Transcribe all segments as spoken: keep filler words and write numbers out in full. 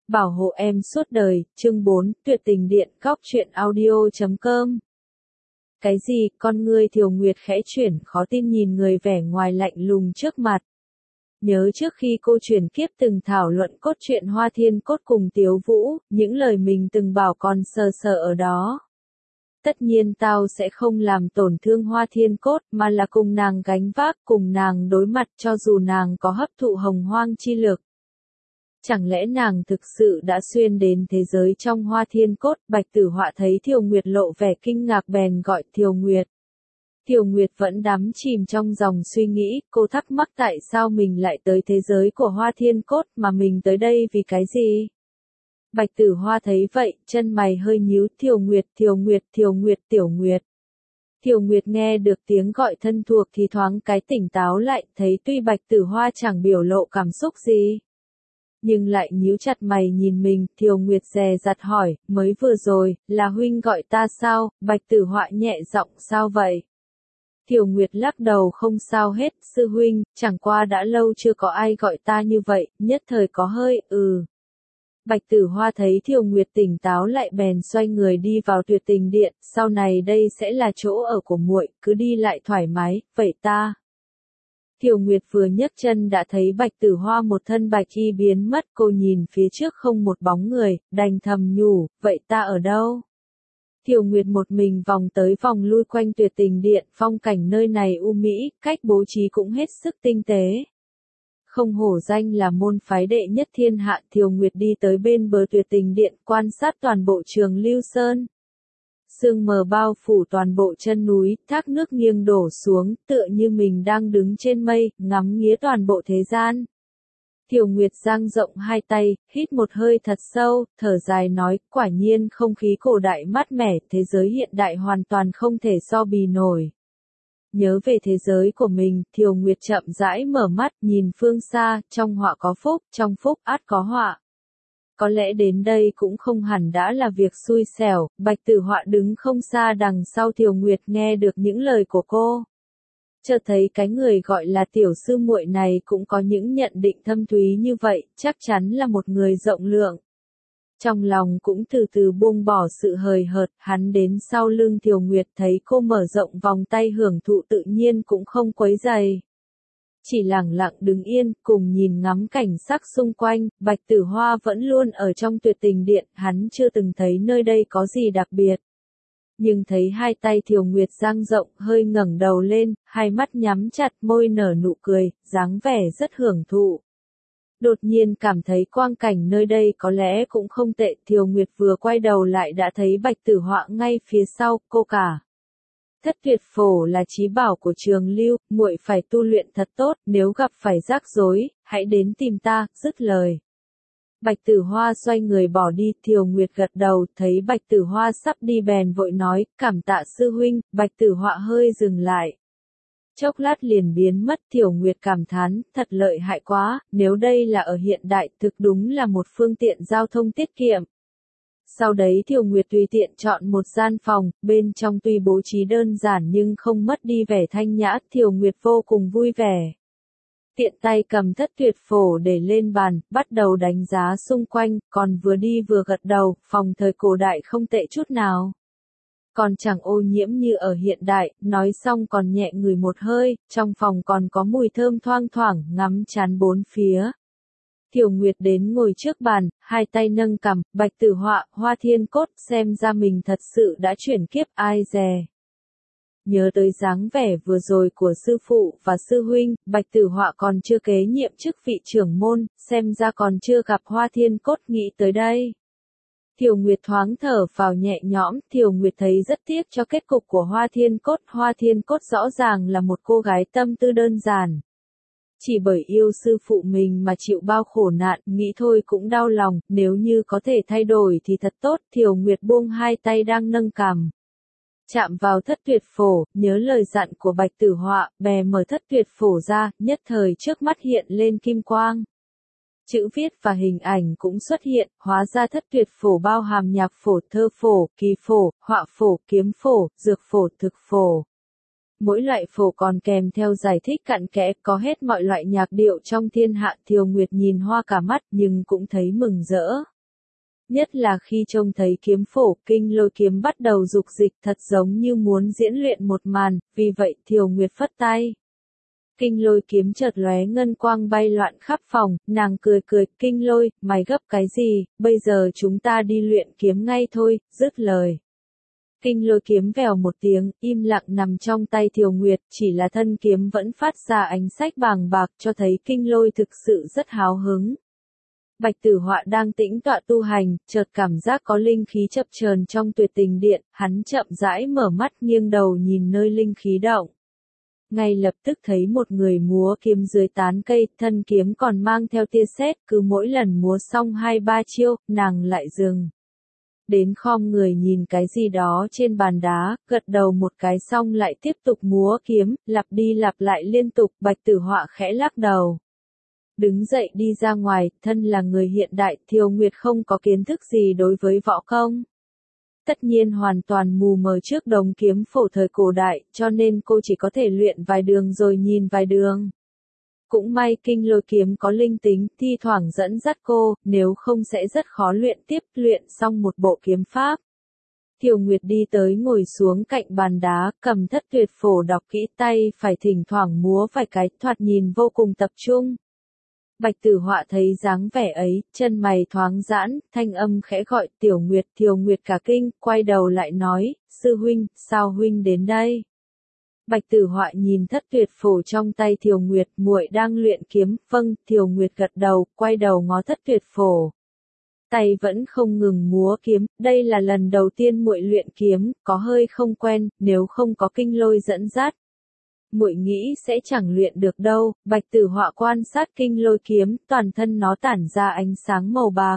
Bảo hộ em suốt đời, chương bốn, tuyệt tình điện, góc truyện audio chấm com. Cái gì, con ngươi Thiều Nguyệt khẽ chuyển, khó tin nhìn người vẻ ngoài lạnh lùng trước mặt. Nhớ trước khi cô chuyển kiếp từng thảo luận cốt truyện Hoa Thiên Cốt cùng Tiếu Vũ, những lời mình từng bảo còn sờ sờ ở đó. Tất nhiên tao sẽ không làm tổn thương Hoa Thiên Cốt, mà là cùng nàng gánh vác, cùng nàng đối mặt cho dù nàng có hấp thụ hồng hoang chi lực. Chẳng lẽ nàng thực sự đã xuyên đến thế giới trong Hoa Thiên Cốt? Bạch Tử Họa thấy Thiều Nguyệt lộ vẻ kinh ngạc bèn gọi Thiều Nguyệt. Thiều Nguyệt vẫn đắm chìm trong dòng suy nghĩ, cô thắc mắc tại sao mình lại tới thế giới của Hoa Thiên Cốt mà mình tới đây vì cái gì? Bạch Tử Hoa thấy vậy, chân mày hơi nhíu, Thiều Nguyệt, Thiều Nguyệt, Thiều Nguyệt, Tiểu Nguyệt. Thiều Nguyệt nghe được tiếng gọi thân thuộc thì thoáng cái tỉnh táo lại, thấy tuy Bạch Tử Hoa chẳng biểu lộ cảm xúc gì, nhưng lại nhíu chặt mày nhìn mình. Thiều Nguyệt dè dặt hỏi, mới vừa rồi, là huynh gọi ta sao? Bạch Tử Họa nhẹ giọng, sao vậy? Thiều Nguyệt lắc đầu, không sao hết, sư huynh, chẳng qua đã lâu chưa có ai gọi ta như vậy, nhất thời có hơi, ừ. Bạch Tử Hoa thấy Thiều Nguyệt tỉnh táo lại bèn xoay người đi vào tuyệt tình điện, sau này đây sẽ là chỗ ở của muội, cứ đi lại thoải mái, vậy ta. Thiều Nguyệt vừa nhấc chân đã thấy Bạch Tử Hoa một thân bạch y biến mất, cô nhìn phía trước không một bóng người, đành thầm nhủ, vậy ta ở đâu? Thiều Nguyệt một mình vòng tới vòng lui quanh tuyệt tình điện, phong cảnh nơi này u mỹ, cách bố trí cũng hết sức tinh tế. Không hổ danh là môn phái đệ nhất thiên hạ. Thiều Nguyệt đi tới bên bờ tuyệt tình điện, quan sát toàn bộ Trường Lưu Sơn. Sương mờ bao phủ toàn bộ chân núi, thác nước nghiêng đổ xuống, tựa như mình đang đứng trên mây, ngắm nghía toàn bộ thế gian. Thiều Nguyệt dang rộng hai tay, hít một hơi thật sâu, thở dài nói, quả nhiên không khí cổ đại mát mẻ, thế giới hiện đại hoàn toàn không thể so bì nổi. Nhớ về thế giới của mình, Thiều Nguyệt chậm rãi mở mắt, nhìn phương xa, trong họa có phúc, trong phúc ắt có họa. Có lẽ đến đây cũng không hẳn đã là việc xui xẻo. Bạch Tử Họa đứng không xa đằng sau Thiều Nguyệt nghe được những lời của cô. Chợt thấy cái người gọi là tiểu sư muội này cũng có những nhận định thâm thúy như vậy, chắc chắn là một người rộng lượng. Trong lòng cũng từ từ buông bỏ sự hời hợt, hắn đến sau lưng Thiều Nguyệt thấy cô mở rộng vòng tay hưởng thụ tự nhiên cũng không quấy rầy. Chỉ lặng lặng đứng yên, cùng nhìn ngắm cảnh sắc xung quanh. Bạch Tử Hoa vẫn luôn ở trong tuyệt tình điện, hắn chưa từng thấy nơi đây có gì đặc biệt. Nhưng thấy hai tay Thiều Nguyệt dang rộng, hơi ngẩng đầu lên, hai mắt nhắm chặt, môi nở nụ cười, dáng vẻ rất hưởng thụ. Đột nhiên cảm thấy quang cảnh nơi đây có lẽ cũng không tệ. Thiều Nguyệt vừa quay đầu lại đã thấy Bạch Tử Họa ngay phía sau, cô cả. Thất tuyệt phổ là chí bảo của Trường Lưu, muội phải tu luyện thật tốt, nếu gặp phải rắc rối, hãy đến tìm ta, dứt lời. Bạch Tử Hoa xoay người bỏ đi. Thiều Nguyệt gật đầu, thấy Bạch Tử Hoa sắp đi bèn vội nói, cảm tạ sư huynh. Bạch Tử Họa hơi dừng lại. Chốc lát liền biến mất. Thiều Nguyệt cảm thán, thật lợi hại quá, nếu đây là ở hiện đại thực đúng là một phương tiện giao thông tiết kiệm. Sau đấy Thiều Nguyệt tùy tiện chọn một gian phòng, bên trong tuy bố trí đơn giản nhưng không mất đi vẻ thanh nhã. Thiều Nguyệt vô cùng vui vẻ. Tiện tay cầm thất tuyệt phổ để lên bàn, bắt đầu đánh giá xung quanh, còn vừa đi vừa gật đầu, phòng thời cổ đại không tệ chút nào. Còn chẳng ô nhiễm như ở hiện đại, nói xong còn nhẹ ngửi một hơi, trong phòng còn có mùi thơm thoang thoảng, ngắm chán bốn phía. Thiều Nguyệt đến ngồi trước bàn, hai tay nâng cằm, Bạch Tử Họa, Hoa Thiên Cốt, xem ra mình thật sự đã chuyển kiếp, ai dè. Nhớ tới dáng vẻ vừa rồi của sư phụ và sư huynh, Bạch Tử Họa còn chưa kế nhiệm chức vị trưởng môn, xem ra còn chưa gặp Hoa Thiên Cốt. Nghĩ tới đây, Thiều Nguyệt thoáng thở vào nhẹ nhõm. Thiều Nguyệt thấy rất tiếc cho kết cục của Hoa Thiên Cốt. Hoa Thiên Cốt rõ ràng là một cô gái tâm tư đơn giản. Chỉ bởi yêu sư phụ mình mà chịu bao khổ nạn, nghĩ thôi cũng đau lòng, nếu như có thể thay đổi thì thật tốt. Thiều Nguyệt buông hai tay đang nâng cằm, chạm vào thất tuyệt phổ, nhớ lời dặn của Bạch Tử Họa, bè mở thất tuyệt phổ ra, nhất thời trước mắt hiện lên kim quang. Chữ viết và hình ảnh cũng xuất hiện, hóa ra thất tuyệt phổ bao hàm nhạc phổ, thơ phổ, kỳ phổ, họa phổ, kiếm phổ, dược phổ, thực phổ. Mỗi loại phổ còn kèm theo giải thích cặn kẽ, có hết mọi loại nhạc điệu trong thiên hạ. Thiều Nguyệt nhìn hoa cả mắt nhưng cũng thấy mừng rỡ. Nhất là khi trông thấy kiếm phổ, kinh lôi kiếm bắt đầu dục dịch thật giống như muốn diễn luyện một màn, vì vậy Thiều Nguyệt phất tay. Kinh lôi kiếm chợt lóe ngân quang bay loạn khắp phòng, nàng cười cười, kinh lôi, mày gấp cái gì, bây giờ chúng ta đi luyện kiếm ngay thôi, dứt lời. Kinh lôi kiếm vèo một tiếng, im lặng nằm trong tay Thiều Nguyệt, chỉ là thân kiếm vẫn phát ra ánh sách bàng bạc cho thấy kinh lôi thực sự rất háo hứng. Bạch Tử Họa đang tĩnh tọa tu hành, chợt cảm giác có linh khí chập chờn trong tuyệt tình điện, hắn chậm rãi mở mắt nghiêng đầu nhìn nơi linh khí động. Ngay lập tức thấy một người múa kiếm dưới tán cây, thân kiếm còn mang theo tia sét, cứ mỗi lần múa xong hai ba chiêu, nàng lại dừng. Đến khom người nhìn cái gì đó trên bàn đá, gật đầu một cái xong lại tiếp tục múa kiếm, lặp đi lặp lại liên tục, Bạch Tử Họa khẽ lắc đầu. Đứng dậy đi ra ngoài, thân là người hiện đại, Thiều Nguyệt không có kiến thức gì đối với võ công. Tất nhiên hoàn toàn mù mờ trước đống kiếm phổ thời cổ đại, cho nên cô chỉ có thể luyện vài đường rồi nhìn vài đường. Cũng may kinh lôi kiếm có linh tính, thi thoảng dẫn dắt cô, nếu không sẽ rất khó luyện tiếp, luyện xong một bộ kiếm pháp. Thiều Nguyệt đi tới ngồi xuống cạnh bàn đá, cầm thất tuyệt phổ đọc kỹ, tay phải thỉnh thoảng múa vài cái, thoạt nhìn vô cùng tập trung. Bạch Tử Họa thấy dáng vẻ ấy, chân mày thoáng giãn, thanh âm khẽ gọi, Tiểu Nguyệt, Thiều Nguyệt cả kinh, quay đầu lại nói, sư huynh, sao huynh đến đây? Bạch Tử Họa nhìn thất tuyệt phổ trong tay Thiều Nguyệt, muội đang luyện kiếm, vâng, Thiều Nguyệt gật đầu, quay đầu ngó thất tuyệt phổ. Tay vẫn không ngừng múa kiếm, đây là lần đầu tiên muội luyện kiếm, có hơi không quen, nếu không có kinh lôi dẫn dắt. Muội nghĩ sẽ chẳng luyện được đâu. Bạch Tử Họa quan sát kinh lôi kiếm, toàn thân nó tản ra ánh sáng màu bạc.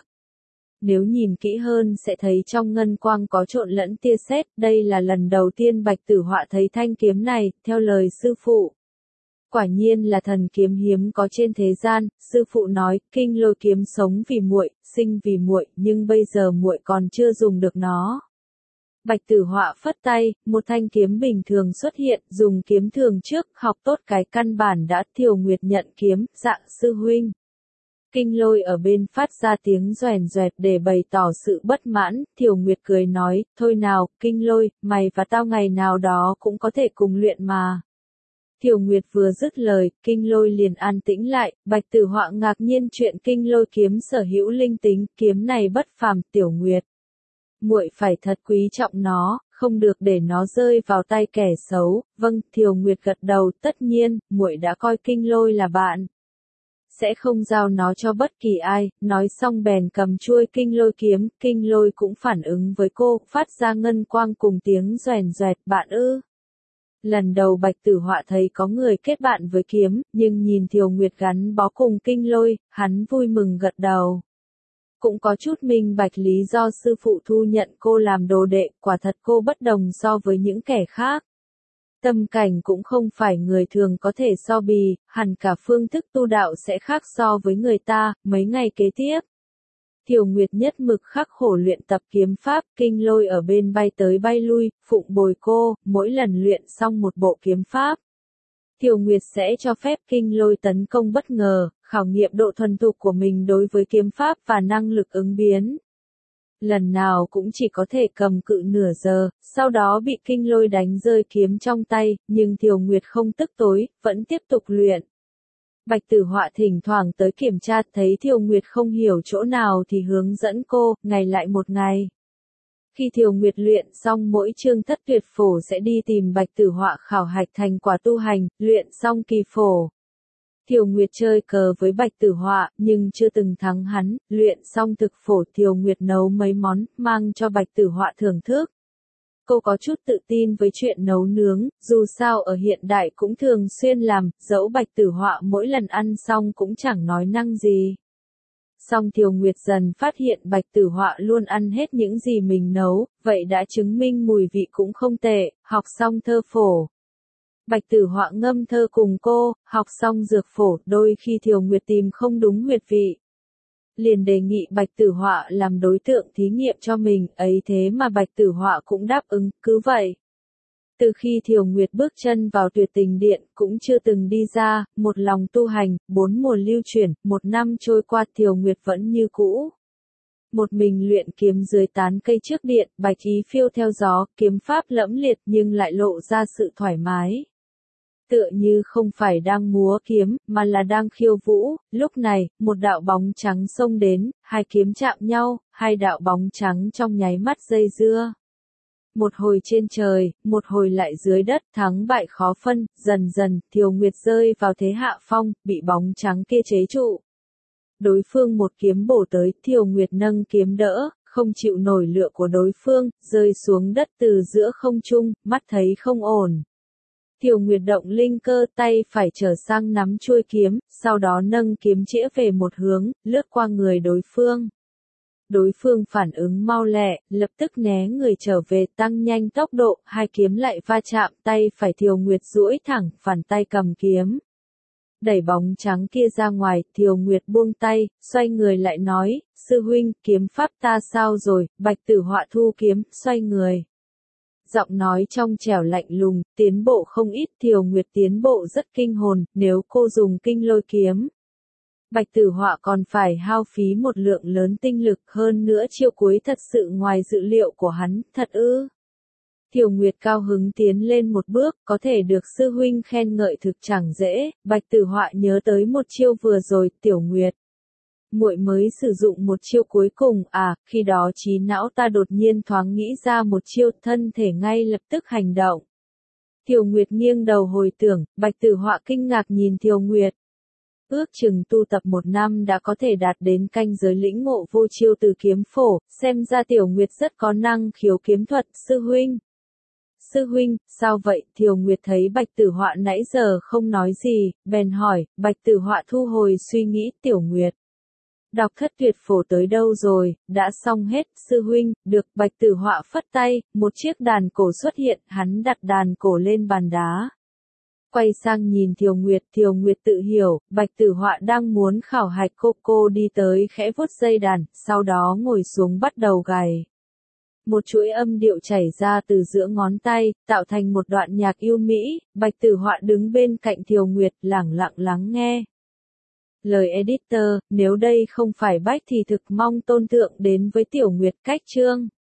Nếu nhìn kỹ hơn sẽ thấy trong ngân quang có trộn lẫn tia sét, đây là lần đầu tiên Bạch Tử Họa thấy thanh kiếm này, theo lời sư phụ. Quả nhiên là thần kiếm hiếm có trên thế gian, sư phụ nói, kinh lôi kiếm sống vì muội, sinh vì muội, nhưng bây giờ muội còn chưa dùng được nó. Bạch Tử Họa phất tay, một thanh kiếm bình thường xuất hiện, dùng kiếm thường trước, học tốt cái căn bản đã. Thiều Nguyệt nhận kiếm, dạng sư huynh. Kinh lôi ở bên phát ra tiếng doèn doẹt để bày tỏ sự bất mãn, Thiều Nguyệt cười nói, thôi nào, kinh lôi, mày và tao ngày nào đó cũng có thể cùng luyện mà. Thiều Nguyệt vừa dứt lời, kinh lôi liền an tĩnh lại, Bạch Tử Họa ngạc nhiên chuyện kinh lôi kiếm sở hữu linh tính, kiếm này bất phàm, Tiểu Nguyệt. Muội phải thật quý trọng nó, không được để nó rơi vào tay kẻ xấu. Vâng, Thiều Nguyệt gật đầu, tất nhiên, muội đã coi kinh lôi là bạn. Sẽ không giao nó cho bất kỳ ai, nói xong bèn cầm chuôi kinh lôi kiếm, kinh lôi cũng phản ứng với cô, phát ra ngân quang cùng tiếng doèn doẹt, bạn ư. Lần đầu Bạch Tử Họa thấy có người kết bạn với kiếm, nhưng nhìn Thiều Nguyệt gắn bó cùng kinh lôi, hắn vui mừng gật đầu. Cũng có chút minh bạch lý do sư phụ thu nhận cô làm đồ đệ, quả thật cô bất đồng so với những kẻ khác. Tâm cảnh cũng không phải người thường có thể so bì, hẳn cả phương thức tu đạo sẽ khác so với người ta. Mấy ngày kế tiếp, Thiều Nguyệt nhất mực khắc khổ luyện tập kiếm pháp, kinh lôi ở bên bay tới bay lui, phụng bồi cô, mỗi lần luyện xong một bộ kiếm pháp. Thiều Nguyệt sẽ cho phép kinh lôi tấn công bất ngờ, khảo nghiệm độ thuần thục của mình đối với kiếm pháp và năng lực ứng biến. Lần nào cũng chỉ có thể cầm cự nửa giờ, sau đó bị kinh lôi đánh rơi kiếm trong tay, nhưng Thiều Nguyệt không tức tối, vẫn tiếp tục luyện. Bạch Tử Họa thỉnh thoảng tới kiểm tra, thấy Thiều Nguyệt không hiểu chỗ nào thì hướng dẫn cô, ngày lại một ngày. Khi Thiều Nguyệt luyện xong mỗi chương thất tuyệt phổ sẽ đi tìm Bạch Tử Họa khảo hạch thành quả tu hành, luyện xong kỳ phổ. Thiều Nguyệt chơi cờ với Bạch Tử Họa, nhưng chưa từng thắng hắn, luyện xong thực phổ Thiều Nguyệt nấu mấy món, mang cho Bạch Tử Họa thưởng thức. Cô có chút tự tin với chuyện nấu nướng, dù sao ở hiện đại cũng thường xuyên làm, dẫu Bạch Tử Họa mỗi lần ăn xong cũng chẳng nói năng gì. Song Thiều Nguyệt dần phát hiện Bạch Tử Họa luôn ăn hết những gì mình nấu, vậy đã chứng minh mùi vị cũng không tệ, học xong thơ phổ. Bạch Tử Họa ngâm thơ cùng cô, học xong dược phổ, đôi khi Thiều Nguyệt tìm không đúng huyệt vị. Liền đề nghị Bạch Tử Họa làm đối tượng thí nghiệm cho mình, ấy thế mà Bạch Tử Họa cũng đáp ứng, cứ vậy. Từ khi Thiều Nguyệt bước chân vào tuyệt tình điện, cũng chưa từng đi ra, một lòng tu hành, bốn mùa lưu chuyển, một năm trôi qua Thiều Nguyệt vẫn như cũ. Một mình luyện kiếm dưới tán cây trước điện, bạch ý phiêu theo gió, kiếm pháp lẫm liệt nhưng lại lộ ra sự thoải mái. Tựa như không phải đang múa kiếm, mà là đang khiêu vũ. Lúc này, một đạo bóng trắng xông đến, hai kiếm chạm nhau, hai đạo bóng trắng trong nháy mắt dây dưa. Một hồi trên trời, một hồi lại dưới đất, thắng bại khó phân, dần dần, Thiều Nguyệt rơi vào thế hạ phong, bị bóng trắng kia chế trụ. Đối phương một kiếm bổ tới, Thiều Nguyệt nâng kiếm đỡ, không chịu nổi lửa của đối phương, rơi xuống đất từ giữa không trung, mắt thấy không ổn. Thiều Nguyệt động linh cơ, tay phải trở sang nắm chuôi kiếm, sau đó nâng kiếm chĩa về một hướng, lướt qua người đối phương. Đối phương phản ứng mau lẹ, lập tức né người trở về, tăng nhanh tốc độ, hai kiếm lại va chạm, tay phải Thiều Nguyệt duỗi thẳng, phản tay cầm kiếm. Đẩy bóng trắng kia ra ngoài, Thiều Nguyệt buông tay, xoay người lại nói, sư huynh, kiếm pháp ta sao rồi, Bạch Tử Họa thu kiếm, xoay người. Giọng nói trong trẻo lạnh lùng, tiến bộ không ít, Thiều Nguyệt tiến bộ rất kinh hồn, nếu cô dùng kinh lôi kiếm. Bạch Tử Họa còn phải hao phí một lượng lớn tinh lực, hơn nữa chiêu cuối thật sự ngoài dự liệu của hắn, thật ư. Thiều Nguyệt cao hứng tiến lên một bước, có thể được sư huynh khen ngợi thực chẳng dễ. Bạch Tử Họa nhớ tới một chiêu vừa rồi, Tiểu Nguyệt. Muội mới sử dụng một chiêu cuối cùng, à, khi đó trí não ta đột nhiên thoáng nghĩ ra một chiêu, thân thể ngay lập tức hành động. Thiều Nguyệt nghiêng đầu hồi tưởng, Bạch Tử Họa kinh ngạc nhìn Thiều Nguyệt. Ước chừng tu tập một năm đã có thể đạt đến canh giới lĩnh ngộ vô chiêu từ kiếm phổ, xem ra Tiểu Nguyệt rất có năng khiếu kiếm thuật, sư huynh. Sư huynh, sao vậy? Thiều Nguyệt thấy Bạch Tử Họa nãy giờ không nói gì, bèn hỏi, Bạch Tử Họa thu hồi suy nghĩ, Tiểu Nguyệt. Đọc thất tuyệt phổ tới đâu rồi, đã xong hết, sư huynh, được. Bạch Tử Họa phất tay, một chiếc đàn cổ xuất hiện, hắn đặt đàn cổ lên bàn đá. Quay sang nhìn Thiều Nguyệt, Thiều Nguyệt tự hiểu, Bạch Tử Họa đang muốn khảo hạch cô, cô đi tới khẽ vuốt dây đàn, sau đó ngồi xuống bắt đầu gảy. Một chuỗi âm điệu chảy ra từ giữa ngón tay, tạo thành một đoạn nhạc yêu mỹ, Bạch Tử Họa đứng bên cạnh Thiều Nguyệt, lẳng lặng lắng nghe. Lời editor, nếu đây không phải bách thì thực mong tôn thượng đến với Tiểu Nguyệt cách chương.